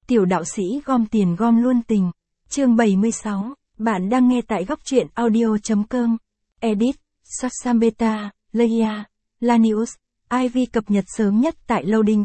Tiểu đạo sĩ gom tiền gom luôn tình. Chương 76, bạn đang nghe tại góc truyện audio.com. Edit, Sassambeta, Leia, Lanius, Ivy cập nhật sớm nhất tại loading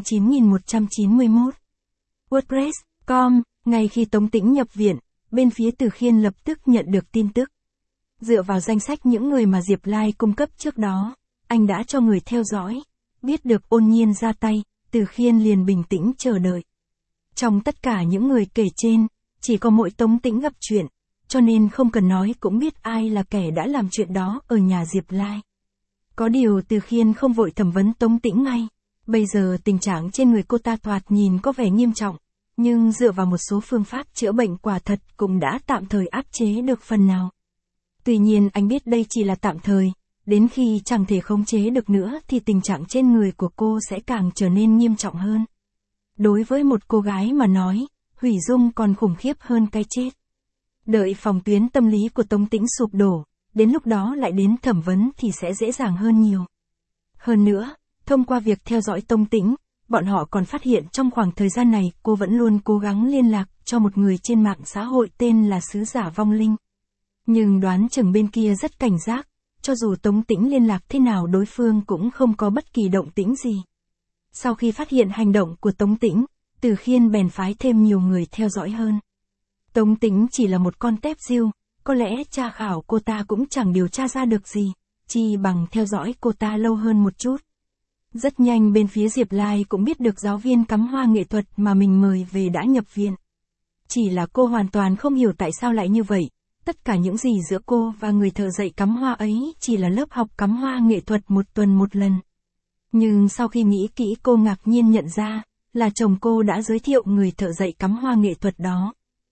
9191. WordPress.com, ngay khi Tống Tĩnh nhập viện, bên phía Từ Khiên lập tức nhận được tin tức. Dựa vào danh sách những người mà Diệp Lai cung cấp trước đó, anh đã cho người theo dõi. Biết được Ôn Nhiên ra tay, Từ Khiên liền bình tĩnh chờ đợi. Trong tất cả những người kể trên, chỉ có mỗi Tống Tĩnh gặp chuyện, cho nên không cần nói cũng biết ai là kẻ đã làm chuyện đó ở nhà Diệp Lai. Có điều Từ Khiên không vội thẩm vấn Tống Tĩnh ngay. Bây giờ tình trạng trên người cô ta thoạt nhìn có vẻ nghiêm trọng, nhưng dựa vào một số phương pháp chữa bệnh quả thật cũng đã tạm thời áp chế được phần nào. Tuy nhiên anh biết đây chỉ là tạm thời, đến khi chẳng thể khống chế được nữa thì tình trạng trên người của cô sẽ càng trở nên nghiêm trọng hơn. Đối với một cô gái mà nói, hủy dung còn khủng khiếp hơn cái chết. Đợi phòng tuyến tâm lý của Tống Tĩnh sụp đổ, đến lúc đó lại đến thẩm vấn thì sẽ dễ dàng hơn nhiều. Hơn nữa, thông qua việc theo dõi Tống Tĩnh, bọn họ còn phát hiện trong khoảng thời gian này cô vẫn luôn cố gắng liên lạc cho một người trên mạng xã hội tên là Sứ Giả Vong Linh. Nhưng đoán chừng bên kia rất cảnh giác, cho dù Tống Tĩnh liên lạc thế nào đối phương cũng không có bất kỳ động tĩnh gì. Sau khi phát hiện hành động của Tống Tĩnh, Từ Khiên bèn phái thêm nhiều người theo dõi hơn. Tống Tĩnh chỉ là một con tép diêu, có lẽ tra khảo cô ta cũng chẳng điều tra ra được gì, chi bằng theo dõi cô ta lâu hơn một chút. Rất nhanh bên phía Diệp Lai cũng biết được giáo viên cắm hoa nghệ thuật mà mình mời về đã nhập viện. Chỉ là cô hoàn toàn không hiểu tại sao lại như vậy, tất cả những gì giữa cô và người thợ dạy cắm hoa ấy chỉ là lớp học cắm hoa nghệ thuật một tuần một lần. Nhưng sau khi nghĩ kỹ cô ngạc nhiên nhận ra, là chồng cô đã giới thiệu người thợ dạy cắm hoa nghệ thuật đó.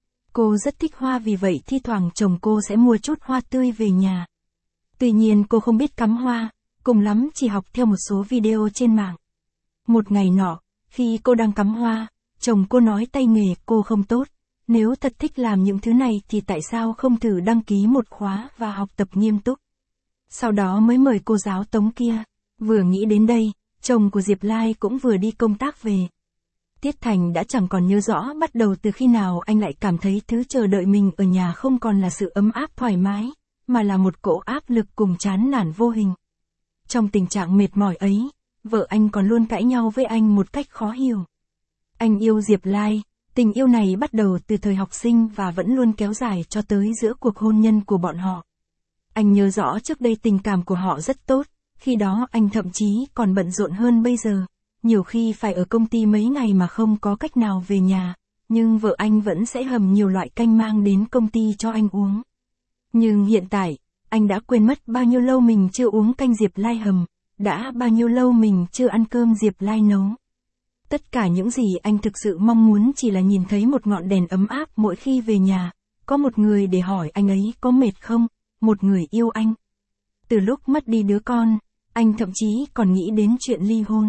Cô rất thích hoa vì vậy thi thoảng chồng cô sẽ mua chút hoa tươi về nhà. Tuy nhiên cô không biết cắm hoa, cùng lắm chỉ học theo một số video trên mạng. Một ngày nọ, khi cô đang cắm hoa, chồng cô nói tay nghề cô không tốt. Nếu thật thích làm những thứ này thì tại sao không thử đăng ký một khóa và học tập nghiêm túc. Sau đó mới mời cô giáo Tống kia. Vừa nghĩ đến đây, chồng của Diệp Lai cũng vừa đi công tác về. Tiết Thành đã chẳng còn nhớ rõ bắt đầu từ khi nào anh lại cảm thấy thứ chờ đợi mình ở nhà không còn là sự ấm áp thoải mái, mà là một cỗ áp lực cùng chán nản vô hình. Trong tình trạng mệt mỏi ấy, vợ anh còn luôn cãi nhau với anh một cách khó hiểu. Anh yêu Diệp Lai, tình yêu này bắt đầu từ thời học sinh và vẫn luôn kéo dài cho tới giữa cuộc hôn nhân của bọn họ. Anh nhớ rõ trước đây tình cảm của họ rất tốt, khi đó anh thậm chí còn bận rộn hơn bây giờ. Nhiều khi phải ở công ty mấy ngày mà không có cách nào về nhà, nhưng vợ anh vẫn sẽ hầm nhiều loại canh mang đến công ty cho anh uống. Nhưng hiện tại, anh đã quên mất bao nhiêu lâu mình chưa uống canh Diệp Lai hầm, đã bao nhiêu lâu mình chưa ăn cơm Diệp Lai nấu. Tất cả những gì anh thực sự mong muốn chỉ là nhìn thấy một ngọn đèn ấm áp mỗi khi về nhà, có một người để hỏi anh ấy có mệt không, một người yêu anh. Từ lúc mất đi đứa con, anh thậm chí còn nghĩ đến chuyện ly hôn.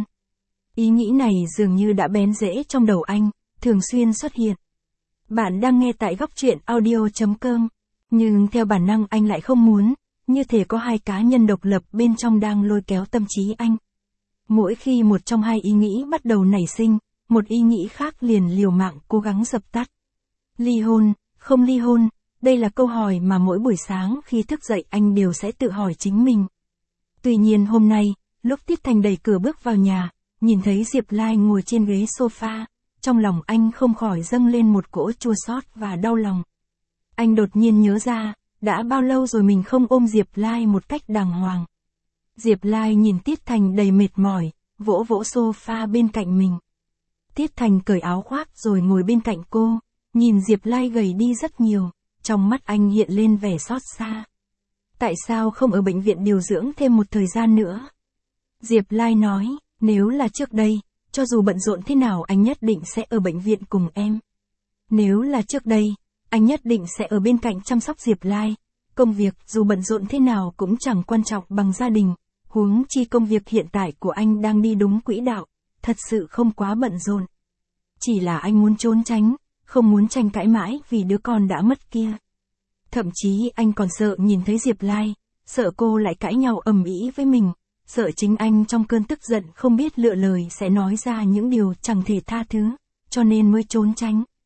Ý nghĩ này dường như đã bén rễ trong đầu anh, thường xuyên xuất hiện. Bạn đang nghe tại góc truyện audio.com, nhưng theo bản năng anh lại không muốn, như thể có hai cá nhân độc lập bên trong đang lôi kéo tâm trí anh. Mỗi khi một trong hai ý nghĩ bắt đầu nảy sinh, một ý nghĩ khác liền liều mạng cố gắng dập tắt. Ly hôn, không ly hôn, đây là câu hỏi mà mỗi buổi sáng khi thức dậy anh đều sẽ tự hỏi chính mình. Tuy nhiên hôm nay, lúc Tiết Thành đẩy cửa bước vào nhà, nhìn thấy Diệp Lai ngồi trên ghế sofa, trong lòng anh không khỏi dâng lên một cỗ chua xót và đau lòng. Anh đột nhiên nhớ ra, đã bao lâu rồi mình không ôm Diệp Lai một cách đàng hoàng. Diệp Lai nhìn Tiết Thành đầy mệt mỏi, vỗ vỗ sofa bên cạnh mình. Tiết Thành cởi áo khoác rồi ngồi bên cạnh cô, nhìn Diệp Lai gầy đi rất nhiều, trong mắt anh hiện lên vẻ xót xa. Tại sao không ở bệnh viện điều dưỡng thêm một thời gian nữa? Diệp Lai nói, nếu là trước đây, cho dù bận rộn thế nào anh nhất định sẽ ở bệnh viện cùng em. Nếu là trước đây, anh nhất định sẽ ở bên cạnh chăm sóc Diệp Lai. Công việc dù bận rộn thế nào cũng chẳng quan trọng bằng gia đình, huống chi công việc hiện tại của anh đang đi đúng quỹ đạo, thật sự không quá bận rộn. Chỉ là anh muốn trốn tránh, không muốn tranh cãi mãi vì đứa con đã mất kia. Thậm chí anh còn sợ nhìn thấy Diệp Lai, sợ cô lại cãi nhau ầm ĩ với mình, sợ chính anh trong cơn tức giận không biết lựa lời sẽ nói ra những điều chẳng thể tha thứ, cho nên mới trốn tránh.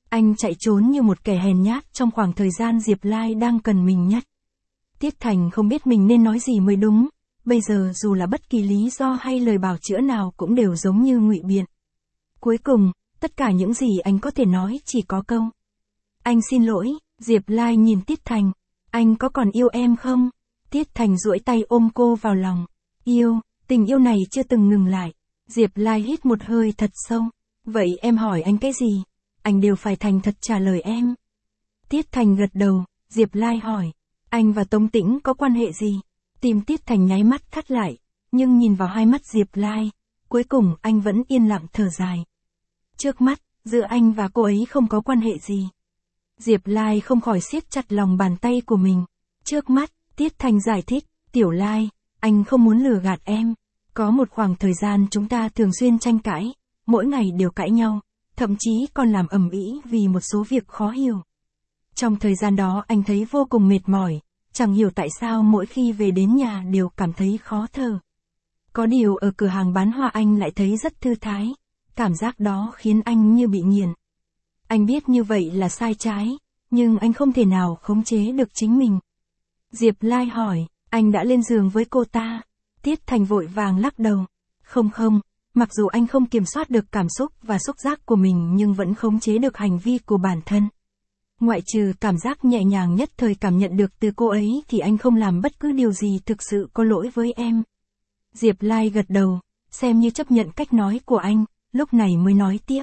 Anh chạy trốn như một kẻ hèn nhát trong khoảng thời gian Diệp Lai đang cần mình nhất. Tiết Thành không biết mình nên nói gì mới đúng, bây giờ dù là bất kỳ lý do hay lời bào chữa nào cũng đều giống như ngụy biện. Cuối cùng, tất cả những gì anh có thể nói chỉ có câu. Anh xin lỗi. Diệp Lai nhìn Tiết Thành. Anh có còn yêu em không? Tiết Thành duỗi tay ôm cô vào lòng. Yêu, tình yêu này chưa từng ngừng lại. Diệp Lai hít một hơi thật sâu. Vậy em hỏi anh cái gì? Anh đều phải thành thật trả lời em. Tiết Thành gật đầu. Diệp Lai hỏi. Anh và Tống Tĩnh có quan hệ gì? Tim Tiết Thành nháy mắt thắt lại. Nhưng nhìn vào hai mắt Diệp Lai, cuối cùng anh vẫn yên lặng thở dài. Trước mắt, giữa anh và cô ấy không có quan hệ gì. Diệp Lai không khỏi siết chặt lòng bàn tay của mình. Trước mắt, Tiết Thành giải thích. Tiểu Lai, anh không muốn lừa gạt em. Có một khoảng thời gian chúng ta thường xuyên tranh cãi, mỗi ngày đều cãi nhau, thậm chí còn làm ầm ĩ vì một số việc khó hiểu. Trong thời gian đó anh thấy vô cùng mệt mỏi, chẳng hiểu tại sao mỗi khi về đến nhà đều cảm thấy khó thở. Có điều ở cửa hàng bán hoa anh lại thấy rất thư thái, cảm giác đó khiến anh như bị nghiện. Anh biết như vậy là sai trái, nhưng anh không thể nào khống chế được chính mình. Diệp Lai hỏi, anh đã lên giường với cô ta? Tiết Thành vội vàng lắc đầu. Không, mặc dù anh không kiểm soát được cảm xúc và xúc giác của mình nhưng vẫn khống chế được hành vi của bản thân. Ngoại trừ cảm giác nhẹ nhàng nhất thời cảm nhận được từ cô ấy thì anh không làm bất cứ điều gì thực sự có lỗi với em. Diệp Lai gật đầu, xem như chấp nhận cách nói của anh, lúc này mới nói tiếp.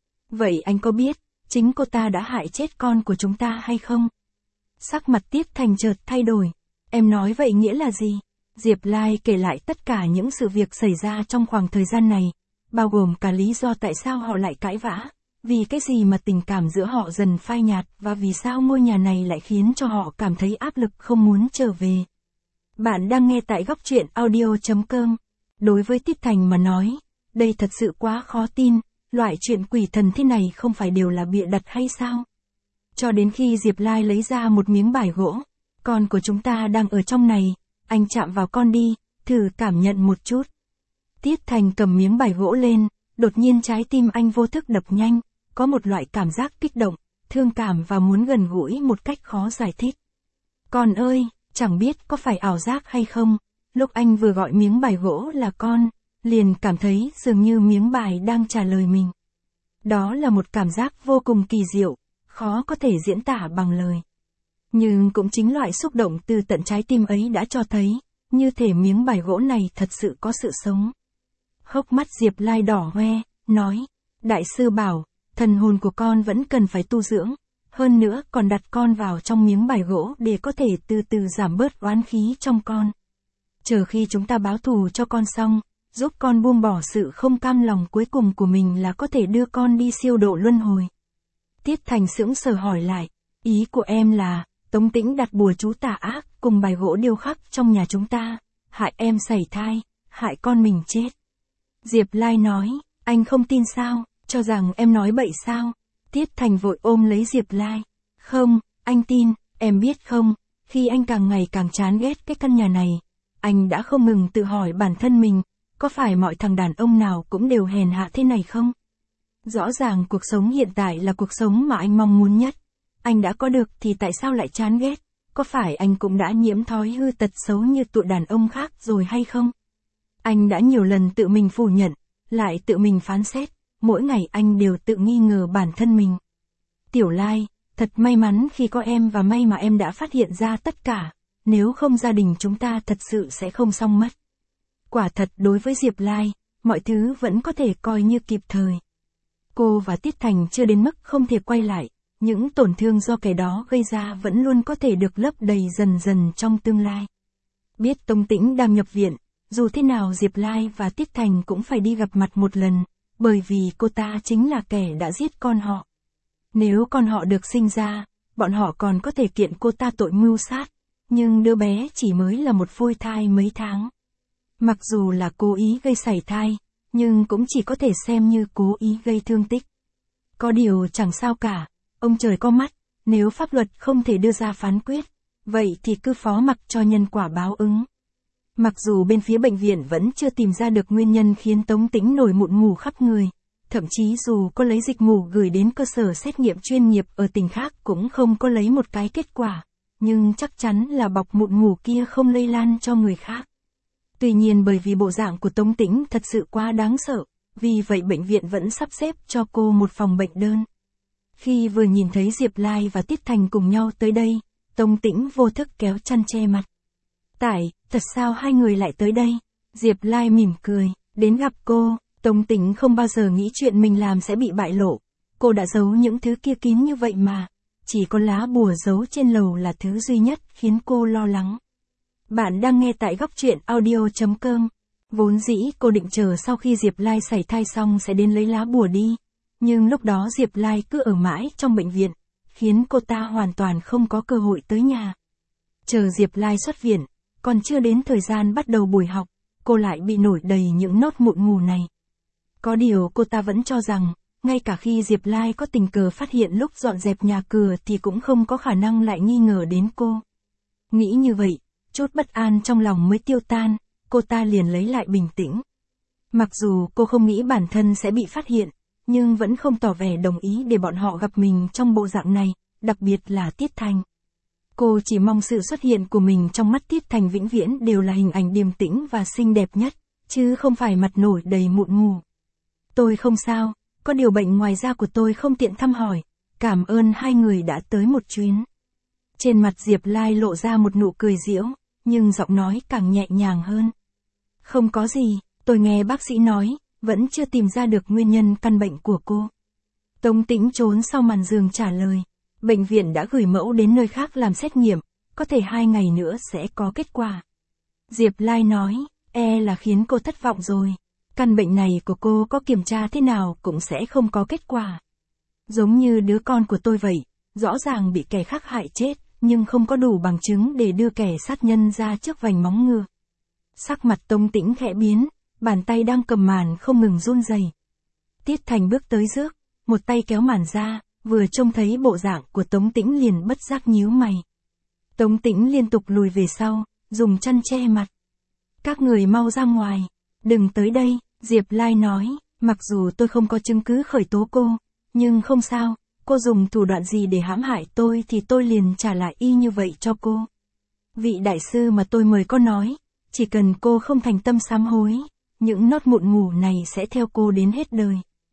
Vậy anh có biết, chính cô ta đã hại chết con của chúng ta hay không? Sắc mặt Tiết Thành chợt thay đổi. Em nói vậy nghĩa là gì? Diệp Lai kể lại tất cả những sự việc xảy ra trong khoảng thời gian này, bao gồm cả lý do tại sao họ lại cãi vã, vì cái gì mà tình cảm giữa họ dần phai nhạt và vì sao ngôi nhà này lại khiến cho họ cảm thấy áp lực không muốn trở về. Bạn đang nghe tại góc truyện audio.com. Đối với Tiết Thành mà nói, đây thật sự quá khó tin, loại chuyện quỷ thần thế này không phải đều là bịa đặt hay sao? Cho đến khi Diệp Lai lấy ra một miếng bài gỗ, con của chúng ta đang ở trong này, anh chạm vào con đi, thử cảm nhận một chút. Tiết Thành cầm miếng bài gỗ lên, đột nhiên trái tim anh vô thức đập nhanh, có một loại cảm giác kích động, thương cảm và muốn gần gũi một cách khó giải thích. Con ơi, chẳng biết có phải ảo giác hay không, lúc anh vừa gọi miếng bài gỗ là con, liền cảm thấy dường như miếng bài đang trả lời mình. Đó là một cảm giác vô cùng kỳ diệu, khó có thể diễn tả bằng lời. Nhưng cũng chính loại xúc động từ tận trái tim ấy đã cho thấy, như thể miếng bài gỗ này thật sự có sự sống. Hốc mắt Diệp Lai đỏ hoe, nói, đại sư bảo, thần hồn của con vẫn cần phải tu dưỡng, hơn nữa còn đặt con vào trong miếng bài gỗ để có thể từ từ giảm bớt oán khí trong con. Chờ khi chúng ta báo thù cho con xong, giúp con buông bỏ sự không cam lòng cuối cùng của mình là có thể đưa con đi siêu độ luân hồi. Tiết Thành sững sờ hỏi lại, ý của em là, Tống Tĩnh đặt bùa chú tà ác cùng bài gỗ điêu khắc trong nhà chúng ta, hại em sảy thai, hại con mình chết. Diệp Lai nói, anh không tin sao, cho rằng em nói bậy sao? Tiết Thành vội ôm lấy Diệp Lai. Không, anh tin, em biết không, khi anh càng ngày càng chán ghét cái căn nhà này, anh đã không ngừng tự hỏi bản thân mình, có phải mọi thằng đàn ông nào cũng đều hèn hạ thế này không? Rõ ràng cuộc sống hiện tại là cuộc sống mà anh mong muốn nhất. Anh đã có được thì tại sao lại chán ghét? Có phải anh cũng đã nhiễm thói hư tật xấu như tụi đàn ông khác rồi hay không? Anh đã nhiều lần tự mình phủ nhận, lại tự mình phán xét, mỗi ngày anh đều tự nghi ngờ bản thân mình. Tiểu Lai, thật may mắn khi có em và may mà em đã phát hiện ra tất cả, nếu không gia đình chúng ta thật sự sẽ không xong mất. Quả thật đối với Diệp Lai, mọi thứ vẫn có thể coi như kịp thời. Cô và Tiết Thành chưa đến mức không thể quay lại, những tổn thương do kẻ đó gây ra vẫn luôn có thể được lấp đầy dần dần trong tương lai. Biết Tống Tĩnh đang nhập viện, dù thế nào Diệp Lai và Tiết Thành cũng phải đi gặp mặt một lần, bởi vì cô ta chính là kẻ đã giết con họ. Nếu con họ được sinh ra, bọn họ còn có thể kiện cô ta tội mưu sát, nhưng đứa bé chỉ mới là một phôi thai mấy tháng. Mặc dù là cố ý gây sảy thai, nhưng cũng chỉ có thể xem như cố ý gây thương tích. Có điều chẳng sao cả, ông trời có mắt, nếu pháp luật không thể đưa ra phán quyết, vậy thì cứ phó mặc cho nhân quả báo ứng. Mặc dù bên phía bệnh viện vẫn chưa tìm ra được nguyên nhân khiến Tống Tĩnh nổi mụn mủ khắp người, thậm chí dù có lấy dịch mù gửi đến cơ sở xét nghiệm chuyên nghiệp ở tỉnh khác cũng không có lấy một cái kết quả, nhưng chắc chắn là bọc mụn mủ kia không lây lan cho người khác. Tuy nhiên bởi vì bộ dạng của Tống Tĩnh thật sự quá đáng sợ, vì vậy bệnh viện vẫn sắp xếp cho cô một phòng bệnh đơn. Khi vừa nhìn thấy Diệp Lai và Tiết Thành cùng nhau tới đây, Tống Tĩnh vô thức kéo chăn che mặt. Thật sao hai người lại tới đây? Diệp Lai mỉm cười, đến gặp cô. Tống Tĩnh không bao giờ nghĩ chuyện mình làm sẽ bị bại lộ. Cô đã giấu những thứ kia kín như vậy mà. Chỉ có lá bùa giấu trên lầu là thứ duy nhất khiến cô lo lắng. Bạn đang nghe tại góc truyện audio.com. Vốn dĩ cô định chờ sau khi Diệp Lai sảy thai xong sẽ đến lấy lá bùa đi. Nhưng lúc đó Diệp Lai cứ ở mãi trong bệnh viện, khiến cô ta hoàn toàn không có cơ hội tới nhà. Chờ Diệp Lai xuất viện, còn chưa đến thời gian bắt đầu buổi học, cô lại bị nổi đầy những nốt mụn mù này. Có điều cô ta vẫn cho rằng, ngay cả khi Diệp Lai có tình cờ phát hiện lúc dọn dẹp nhà cửa thì cũng không có khả năng lại nghi ngờ đến cô. Nghĩ như vậy, chút bất an trong lòng mới tiêu tan, cô ta liền lấy lại bình tĩnh. Mặc dù cô không nghĩ bản thân sẽ bị phát hiện, nhưng vẫn không tỏ vẻ đồng ý để bọn họ gặp mình trong bộ dạng này, đặc biệt là Tiết Thành. Cô chỉ mong sự xuất hiện của mình trong mắt Tiết Thành vĩnh viễn đều là hình ảnh điềm tĩnh và xinh đẹp nhất, chứ không phải mặt nổi đầy mụn mù. Tôi không sao, có điều bệnh ngoài da của tôi không tiện thăm hỏi, cảm ơn hai người đã tới một chuyến. Trên mặt Diệp Lai lộ ra một nụ cười giễu, nhưng giọng nói càng nhẹ nhàng hơn. Không có gì, tôi nghe bác sĩ nói, vẫn chưa tìm ra được nguyên nhân căn bệnh của cô. Tống Tĩnh trốn sau màn giường trả lời, bệnh viện đã gửi mẫu đến nơi khác làm xét nghiệm, có thể 2 ngày nữa sẽ có kết quả. Diệp Lai nói, là khiến cô thất vọng rồi. Căn bệnh này của cô có kiểm tra thế nào cũng sẽ không có kết quả. Giống như đứa con của tôi vậy, rõ ràng bị kẻ khác hại chết, nhưng không có đủ bằng chứng để đưa kẻ sát nhân ra trước vành móng ngựa. Sắc mặt Tống Tĩnh khẽ biến, bàn tay đang cầm màn không ngừng run rẩy. Tiết Thành bước tới rước, một tay kéo màn ra, vừa trông thấy bộ dạng của Tống Tĩnh liền bất giác nhíu mày. Tống Tĩnh liên tục lùi về sau, dùng chăn che mặt. Các người mau ra ngoài, đừng tới đây, Diệp Lai nói, mặc dù tôi không có chứng cứ khởi tố cô, nhưng không sao, cô dùng thủ đoạn gì để hãm hại tôi thì tôi liền trả lại y như vậy cho cô. Vị đại sư mà tôi mời có nói, chỉ cần cô không thành tâm sám hối, những nốt mụn mủ này sẽ theo cô đến hết đời.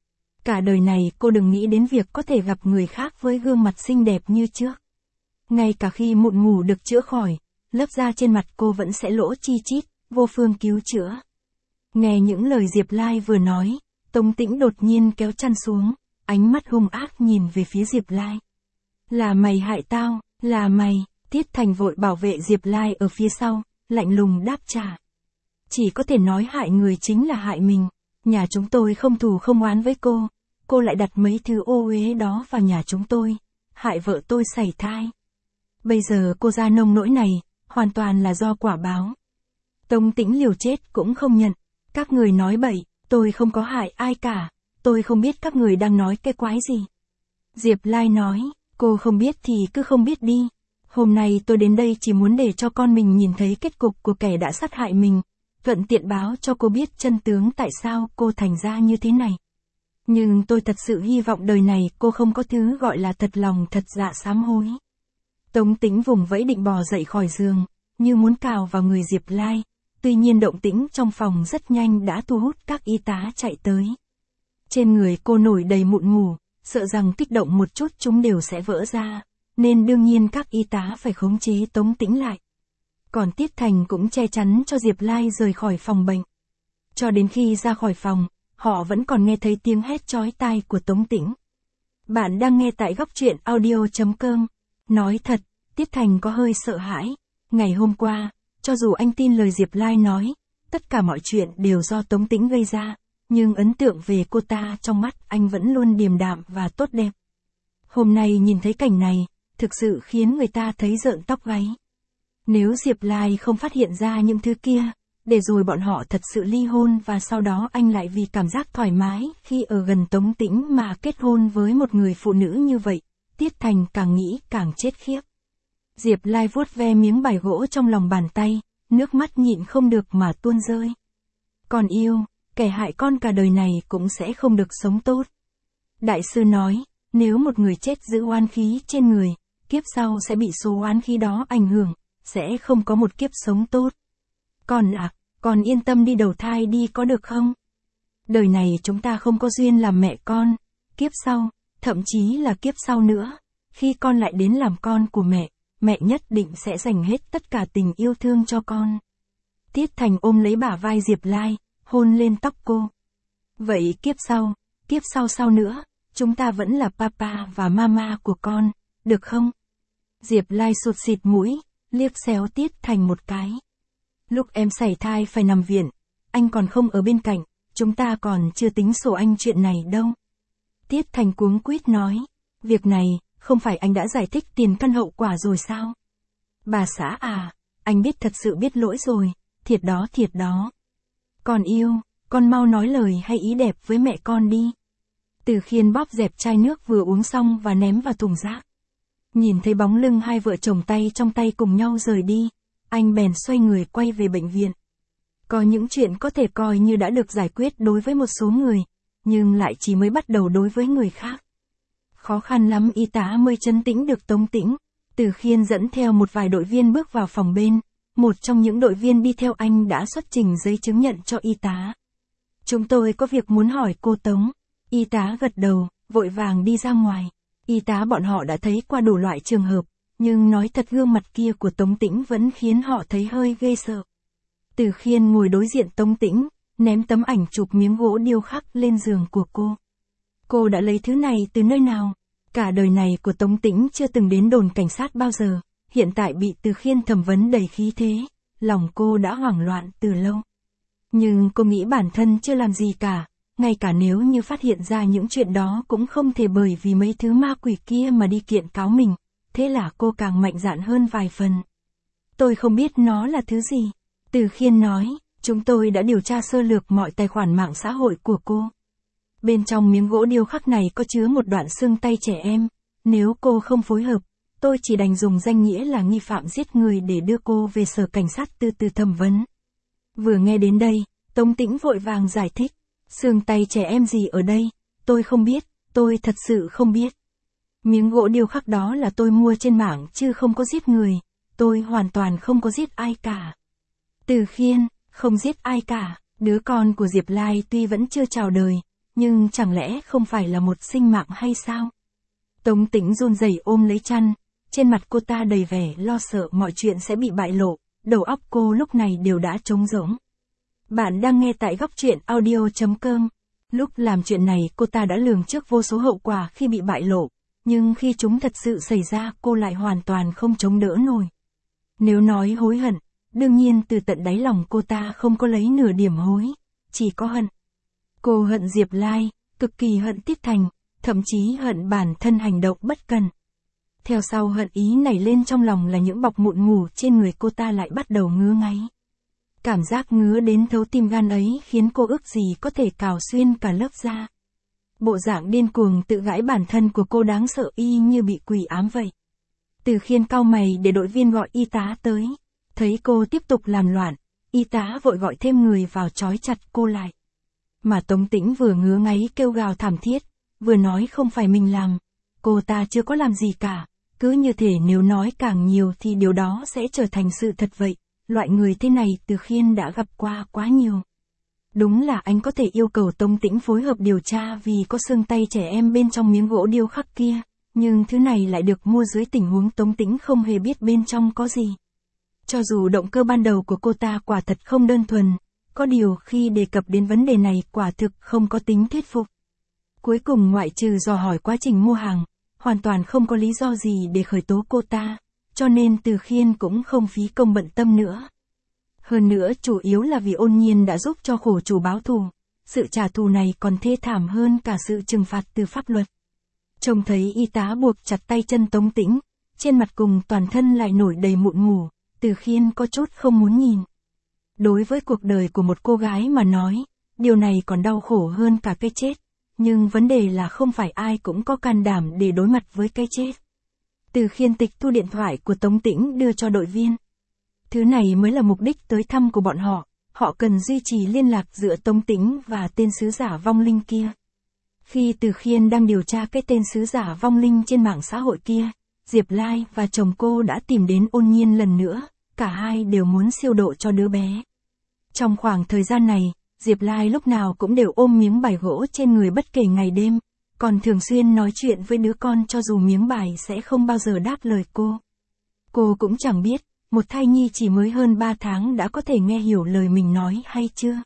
Cả đời này cô đừng nghĩ đến việc có thể gặp người khác với gương mặt xinh đẹp như trước. Ngay cả khi mụn mủ được chữa khỏi, lớp da trên mặt cô vẫn sẽ lỗ chi chít, vô phương cứu chữa. Nghe những lời Diệp Lai vừa nói, Tống Tĩnh đột nhiên kéo chăn xuống, ánh mắt hung ác nhìn về phía Diệp Lai. Là mày hại tao, là mày. Tiết Thành vội bảo vệ Diệp Lai ở phía sau, lạnh lùng đáp trả. Chỉ có thể nói hại người chính là hại mình. Nhà chúng tôi không thù không oán với cô lại đặt mấy thứ ô uế đó vào nhà chúng tôi, hại vợ tôi sảy thai. Bây giờ cô ra nông nỗi này, hoàn toàn là do quả báo. Tống Tĩnh liều chết cũng không nhận. Các người nói bậy, tôi không có hại ai cả, tôi không biết các người đang nói cái quái gì. Diệp Lai nói, cô không biết thì cứ không biết đi. Hôm nay tôi đến đây chỉ muốn để cho con mình nhìn thấy kết cục của kẻ đã sát hại mình, thuận tiện báo cho cô biết chân tướng tại sao cô thành ra như thế này. Nhưng tôi thật sự hy vọng đời này cô không có thứ gọi là thật lòng thật dạ sám hối. Tống Tĩnh vùng vẫy định bò dậy khỏi giường, như muốn cào vào người Diệp Lai. Tuy nhiên động tĩnh trong phòng rất nhanh đã thu hút các y tá chạy tới. Trên người cô nổi đầy mụn mủ, sợ rằng kích động một chút chúng đều sẽ vỡ ra, nên đương nhiên các y tá phải khống chế Tống Tĩnh lại. Còn Tiết Thành cũng che chắn cho Diệp Lai rời khỏi phòng bệnh. Cho đến khi ra khỏi phòng, họ vẫn còn nghe thấy tiếng hét chói tai của Tống Tĩnh. Bạn đang nghe tại góc truyện audio.com. Nói thật, Tiết Thành có hơi sợ hãi. Ngày hôm qua, cho dù anh tin lời Diệp Lai nói, tất cả mọi chuyện đều do Tống Tĩnh gây ra, nhưng ấn tượng về cô ta trong mắt anh vẫn luôn điềm đạm và tốt đẹp. Hôm nay nhìn thấy cảnh này, thực sự khiến người ta thấy rợn tóc gáy. Nếu Diệp Lai không phát hiện ra những thứ kia, để rồi bọn họ thật sự ly hôn và sau đó anh lại vì cảm giác thoải mái khi ở gần Tống Tĩnh mà kết hôn với một người phụ nữ như vậy, Tiết Thành càng nghĩ càng chết khiếp. Diệp Lai vuốt ve miếng bài gỗ trong lòng bàn tay, nước mắt nhịn không được mà tuôn rơi. Con yêu, kẻ hại con cả đời này cũng sẽ không được sống tốt. Đại sư nói, nếu một người chết giữ oán khí trên người, kiếp sau sẽ bị số oán khí đó ảnh hưởng, sẽ không có một kiếp sống tốt. Con yên tâm đi đầu thai đi có được không? Đời này chúng ta không có duyên làm mẹ con, kiếp sau, thậm chí là kiếp sau nữa, khi con lại đến làm con của mẹ nhất định sẽ dành hết tất cả tình yêu thương cho con. Tiết Thành ôm lấy bả vai Diệp Lai, hôn lên tóc cô. Vậy kiếp sau nữa, chúng ta vẫn là papa và mama của con, được không? Diệp Lai sụt xịt mũi, liếc xéo Tiết Thành một cái. Lúc em sảy thai phải nằm viện, anh còn không ở bên cạnh, chúng ta còn chưa tính sổ anh chuyện này đâu. Tiết Thành cuống quýt nói, việc này, không phải anh đã giải thích tiền căn hậu quả rồi sao? Bà xã à, anh thật sự biết lỗi rồi, thiệt đó. Con yêu, con mau nói lời hay ý đẹp với mẹ con đi. Từ Khiên bóp dẹp chai nước vừa uống xong và ném vào thùng rác. Nhìn thấy bóng lưng hai vợ chồng tay trong tay cùng nhau rời đi, anh bèn xoay người quay về bệnh viện. Có những chuyện có thể coi như đã được giải quyết đối với một số người, nhưng lại chỉ mới bắt đầu đối với người khác. Khó khăn lắm y tá mới trấn tĩnh được Tống Tĩnh. Từ Khiên dẫn theo một vài đội viên bước vào phòng bên, một trong những đội viên đi theo anh đã xuất trình giấy chứng nhận cho y tá. Chúng tôi có việc muốn hỏi cô Tống. Y tá gật đầu, vội vàng đi ra ngoài. Y tá bọn họ đã thấy qua đủ loại trường hợp, nhưng nói thật gương mặt kia của Tống Tĩnh vẫn khiến họ thấy hơi ghê sợ. Từ Khiên ngồi đối diện Tống Tĩnh, ném tấm ảnh chụp miếng gỗ điêu khắc lên giường của cô. Cô đã lấy thứ này từ nơi nào? Cả đời này của Tống Tĩnh chưa từng đến đồn cảnh sát bao giờ, hiện tại bị Từ Khiên thẩm vấn đầy khí thế, lòng cô đã hoảng loạn từ lâu. Nhưng cô nghĩ bản thân chưa làm gì cả, ngay cả nếu như phát hiện ra những chuyện đó cũng không thể bởi vì mấy thứ ma quỷ kia mà đi kiện cáo mình, thế là cô càng mạnh dạn hơn vài phần. Tôi không biết nó là thứ gì. Từ Khiên nói, chúng tôi đã điều tra sơ lược mọi tài khoản mạng xã hội của cô. Bên trong miếng gỗ điêu khắc này có chứa một đoạn xương tay trẻ em, nếu cô không phối hợp, tôi chỉ đành dùng danh nghĩa là nghi phạm giết người để đưa cô về sở cảnh sát từ từ thẩm vấn. Vừa nghe đến đây, Tống Tĩnh vội vàng giải thích, xương tay trẻ em gì ở đây, tôi không biết, tôi thật sự không biết. Miếng gỗ điêu khắc đó là tôi mua trên mạng chứ không có giết người, tôi hoàn toàn không có giết ai cả. Từ Khiên, không giết ai cả, đứa con của Diệp Lai tuy vẫn chưa chào đời, nhưng chẳng lẽ không phải là một sinh mạng hay sao? Tống Tĩnh run rẩy ôm lấy chăn, trên mặt cô ta đầy vẻ lo sợ mọi chuyện sẽ bị bại lộ, đầu óc cô lúc này đều đã trống rỗng. Bạn đang nghe tại góc truyện audio.com. Lúc làm chuyện này cô ta đã lường trước vô số hậu quả khi bị bại lộ, nhưng khi chúng thật sự xảy ra cô lại hoàn toàn không chống đỡ nổi. Nếu nói hối hận, đương nhiên từ tận đáy lòng cô ta không có lấy nửa điểm hối, chỉ có hận. Cô hận Diệp Lai, cực kỳ hận Tiết Thành, thậm chí hận bản thân hành động bất cần. Theo sau hận ý nảy lên trong lòng là những bọc mụn ngủ trên người cô ta lại bắt đầu ngứa ngáy. Cảm giác ngứa đến thấu tim gan ấy khiến cô ước gì có thể cào xuyên cả lớp da. Bộ dạng điên cuồng tự gãi bản thân của cô đáng sợ y như bị quỷ ám vậy. Từ Khiên cau mày để đội viên gọi y tá tới. Thấy cô tiếp tục làm loạn, y tá vội gọi thêm người vào trói chặt cô lại. Mà Tống Tĩnh vừa ngứa ngáy kêu gào thảm thiết, vừa nói không phải mình làm. Cô ta chưa có làm gì cả, cứ như thể nếu nói càng nhiều thì điều đó sẽ trở thành sự thật vậy. Loại người thế này Từ Khiên đã gặp qua quá nhiều. Đúng là anh có thể yêu cầu Tống Tĩnh phối hợp điều tra vì có xương tay trẻ em bên trong miếng gỗ điêu khắc kia, nhưng thứ này lại được mua dưới tình huống Tống Tĩnh không hề biết bên trong có gì. Cho dù động cơ ban đầu của cô ta quả thật không đơn thuần, có điều khi đề cập đến vấn đề này quả thực không có tính thuyết phục. Cuối cùng ngoại trừ dò hỏi quá trình mua hàng, hoàn toàn không có lý do gì để khởi tố cô ta, cho nên Từ Khiên cũng không phí công bận tâm nữa. Hơn nữa chủ yếu là vì Ôn Nhiên đã giúp cho khổ chủ báo thù, sự trả thù này còn thê thảm hơn cả sự trừng phạt từ pháp luật. Trông thấy y tá buộc chặt tay chân Tống Tĩnh, trên mặt cùng toàn thân lại nổi đầy mụn ngủ, Từ Khiên có chút không muốn nhìn. Đối với cuộc đời của một cô gái mà nói, điều này còn đau khổ hơn cả cái chết, nhưng vấn đề là không phải ai cũng có can đảm để đối mặt với cái chết. Từ Khiên tịch thu điện thoại của Tống Tĩnh đưa cho đội viên. Thứ này mới là mục đích tới thăm của bọn họ, họ cần duy trì liên lạc giữa Tống Tĩnh và tên sứ giả vong linh kia. Khi Từ Khiên đang điều tra cái tên sứ giả vong linh trên mạng xã hội kia, Diệp Lai và chồng cô đã tìm đến Ôn Nhiên lần nữa, cả hai đều muốn siêu độ cho đứa bé. Trong khoảng thời gian này, Diệp Lai lúc nào cũng đều ôm miếng bài gỗ trên người bất kể ngày đêm, còn thường xuyên nói chuyện với đứa con cho dù miếng bài sẽ không bao giờ đáp lời cô. Cô cũng chẳng biết, một thai nhi chỉ mới hơn 3 tháng đã có thể nghe hiểu lời mình nói hay chưa.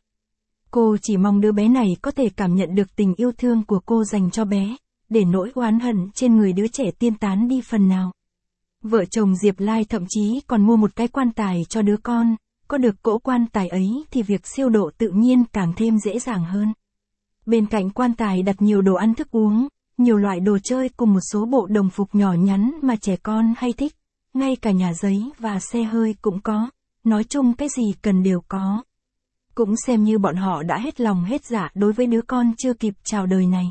Cô chỉ mong đứa bé này có thể cảm nhận được tình yêu thương của cô dành cho bé, để nỗi oán hận trên người đứa trẻ tiên tán đi phần nào. Vợ chồng Diệp Lai thậm chí còn mua một cái quan tài cho đứa con, có được cỗ quan tài ấy thì việc siêu độ tự nhiên càng thêm dễ dàng hơn. Bên cạnh quan tài đặt nhiều đồ ăn thức uống, nhiều loại đồ chơi cùng một số bộ đồng phục nhỏ nhắn mà trẻ con hay thích, ngay cả nhà giấy và xe hơi cũng có, nói chung cái gì cần đều có. Cũng xem như bọn họ đã hết lòng hết dạ đối với đứa con chưa kịp chào đời này.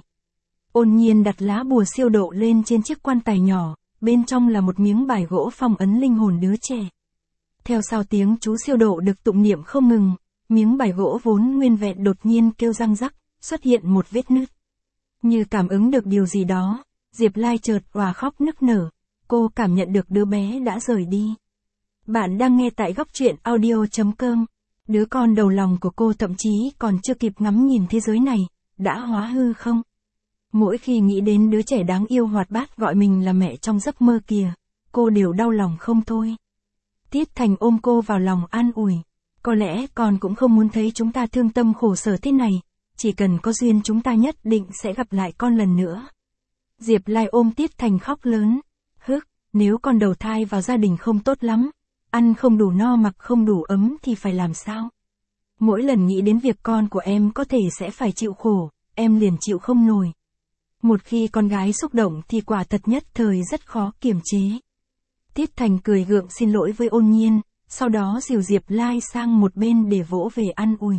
Ôn Nhiên đặt lá bùa siêu độ lên trên chiếc quan tài nhỏ, bên trong là một miếng bài gỗ phong ấn linh hồn đứa trẻ. Theo sau tiếng chú siêu độ được tụng niệm không ngừng, miếng bài gỗ vốn nguyên vẹn đột nhiên kêu răng rắc, xuất hiện một vết nứt. Như cảm ứng được điều gì đó, Diệp Lai chợt òa khóc nức nở, cô cảm nhận được đứa bé đã rời đi. Bạn đang nghe tại góc truyện audio.com. Đứa con đầu lòng của cô thậm chí còn chưa kịp ngắm nhìn thế giới này, đã hóa hư không? Mỗi khi nghĩ đến đứa trẻ đáng yêu hoạt bát gọi mình là mẹ trong giấc mơ kìa, cô đều đau lòng không thôi. Tiết Thành ôm cô vào lòng an ủi. Có lẽ con cũng không muốn thấy chúng ta thương tâm khổ sở thế này, chỉ cần có duyên chúng ta nhất định sẽ gặp lại con lần nữa. Diệp Lai ôm Tiết Thành khóc lớn. Nếu con đầu thai vào gia đình không tốt lắm, ăn không đủ no mặc không đủ ấm thì phải làm sao? Mỗi lần nghĩ đến việc con của em có thể sẽ phải chịu khổ, em liền chịu không nổi. Một khi con gái xúc động thì quả thật nhất thời rất khó kiềm chế. Tiết Thành cười gượng xin lỗi với Ôn Nhiên, sau đó dìu Diệp Lai sang một bên để vỗ về an ủi.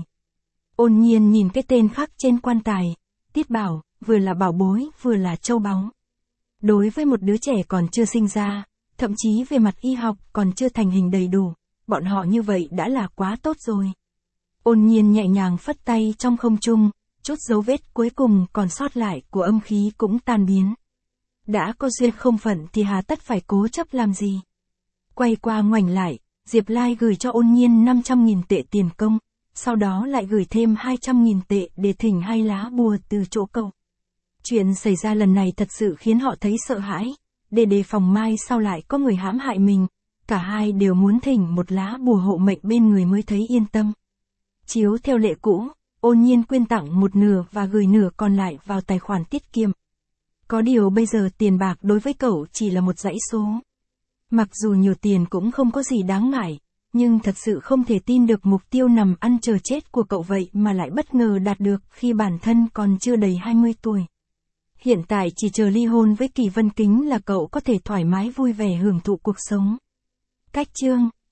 Ôn Nhiên nhìn cái tên khắc trên quan tài, Tiết bảo, vừa là bảo bối, vừa là châu báu. Đối với một đứa trẻ còn chưa sinh ra, thậm chí về mặt y học còn chưa thành hình đầy đủ, bọn họ như vậy đã là quá tốt rồi. Ôn Nhiên nhẹ nhàng phất tay trong không trung, chút dấu vết cuối cùng còn sót lại của âm khí cũng tan biến. Đã có duyên không phận thì hà tất phải cố chấp làm gì. Quay qua ngoảnh lại, Diệp Lai gửi cho Ôn Nhiên 500.000 tệ tiền công, sau đó lại gửi thêm 200.000 tệ để thỉnh 2 lá bùa từ chỗ cậu. Chuyện xảy ra lần này thật sự khiến họ thấy sợ hãi, để đề phòng mai sau lại có người hãm hại mình, cả hai đều muốn thỉnh một lá bùa hộ mệnh bên người mới thấy yên tâm. Chiếu theo lệ cũ, Ôn Nhiên quyên tặng một nửa và gửi nửa còn lại vào tài khoản tiết kiệm. Có điều bây giờ tiền bạc đối với cậu chỉ là một dãy số. Mặc dù nhiều tiền cũng không có gì đáng ngại, nhưng thật sự không thể tin được mục tiêu nằm ăn chờ chết của cậu vậy mà lại bất ngờ đạt được khi bản thân còn chưa đầy 20 tuổi. Hiện tại chỉ chờ ly hôn với Kỳ Vân Kính là cậu có thể thoải mái vui vẻ hưởng thụ cuộc sống. Cách chương